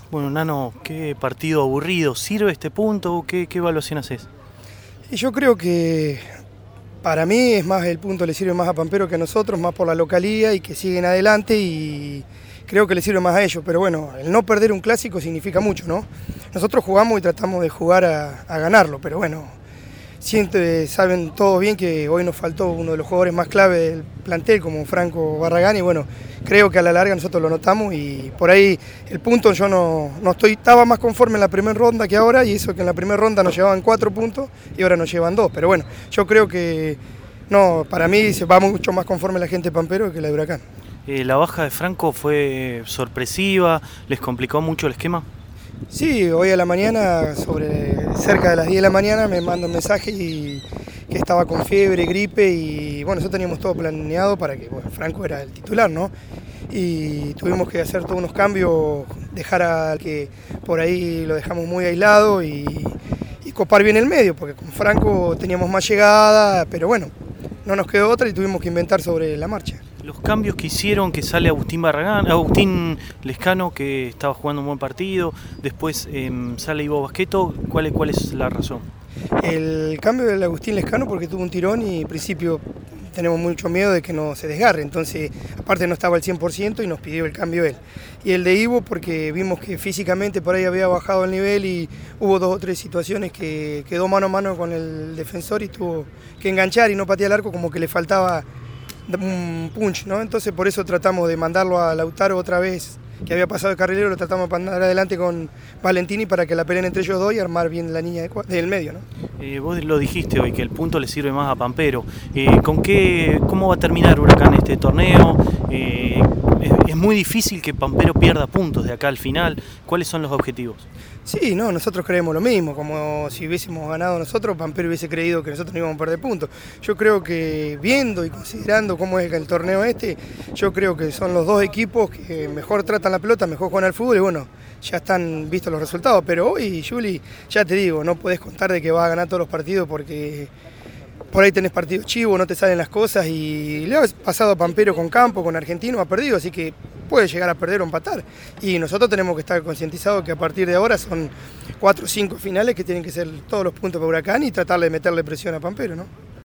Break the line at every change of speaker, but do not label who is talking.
Bueno, Nano, qué partido aburrido. ¿Sirve este punto? ¿Qué evaluación haces?
Y yo creo que para mí es más el punto le sirve más a Pampero que a nosotros, más por la localía y que siguen adelante y creo que le sirve más a ellos. Pero bueno, el no perder un clásico significa mucho, ¿no? Nosotros jugamos y tratamos de jugar a ganarlo, pero bueno, saben todos bien que hoy nos faltó uno de los jugadores más clave del plantel como Franco Barragán y bueno, creo que a la larga nosotros lo notamos y por ahí el punto yo no estaba más conforme en la primera ronda que ahora y eso que en la primera ronda nos llevaban 4 puntos y ahora nos llevan 2, pero bueno, yo creo que no, para mí se va mucho más conforme la gente de Pampero que la de Huracán.
¿La baja de Franco fue sorpresiva? ¿Les complicó mucho el esquema?
Sí, hoy a la mañana, cerca de las 10 de la mañana, me manda un mensaje que estaba con fiebre, gripe y bueno, eso teníamos todo planeado para que, bueno, Franco era el titular, ¿no? Y tuvimos que hacer todos unos cambios, dejar al que por ahí lo dejamos muy aislado y copar bien el medio, porque con Franco teníamos más llegada, pero bueno, no nos quedó otra y tuvimos que inventar sobre la marcha.
Los cambios que hicieron, que sale Agustín Lescano, que estaba jugando un buen partido, después sale Ivo Basqueto, ¿cuál es la razón?
El cambio del Agustín Lescano porque tuvo un tirón y en principio tenemos mucho miedo de que no se desgarre, entonces aparte no estaba al 100% y nos pidió el cambio él. Y el de Ivo porque vimos que físicamente por ahí había bajado el nivel y hubo 2 o 3 situaciones que quedó mano a mano con el defensor y tuvo que enganchar y no patear el arco, como que le faltaba un punch, ¿no? Entonces por eso tratamos de mandarlo a Lautaro otra vez, que había pasado de carrilero, lo tratamos de mandar adelante con Valentini para que la peleen entre ellos dos y armar bien la línea del medio, ¿no?
Vos lo dijiste hoy, que el punto le sirve más a Pampero. ¿Cómo va a terminar Huracán este torneo? Es muy difícil que Pampero pierda puntos de acá al final. ¿Cuáles son los objetivos?
Sí, no, nosotros creemos lo mismo, como si hubiésemos ganado nosotros, Pampero hubiese creído que nosotros no íbamos a perder puntos. Yo creo que viendo y considerando cómo es el torneo yo creo que son los dos equipos que mejor tratan la pelota, mejor juegan al fútbol y bueno, ya están vistos los resultados. Pero hoy, Juli, ya te digo, no podés contar de que vas a ganar todos los partidos porque por ahí tenés partidos chivos, no te salen las cosas y le ha pasado a Pampero con Campo, con Argentino, ha perdido, así que puede llegar a perder o empatar. Y nosotros tenemos que estar concientizados que a partir de ahora son 4 o 5 finales que tienen que ser todos los puntos para Huracán y tratar de meterle presión a Pampero, ¿no?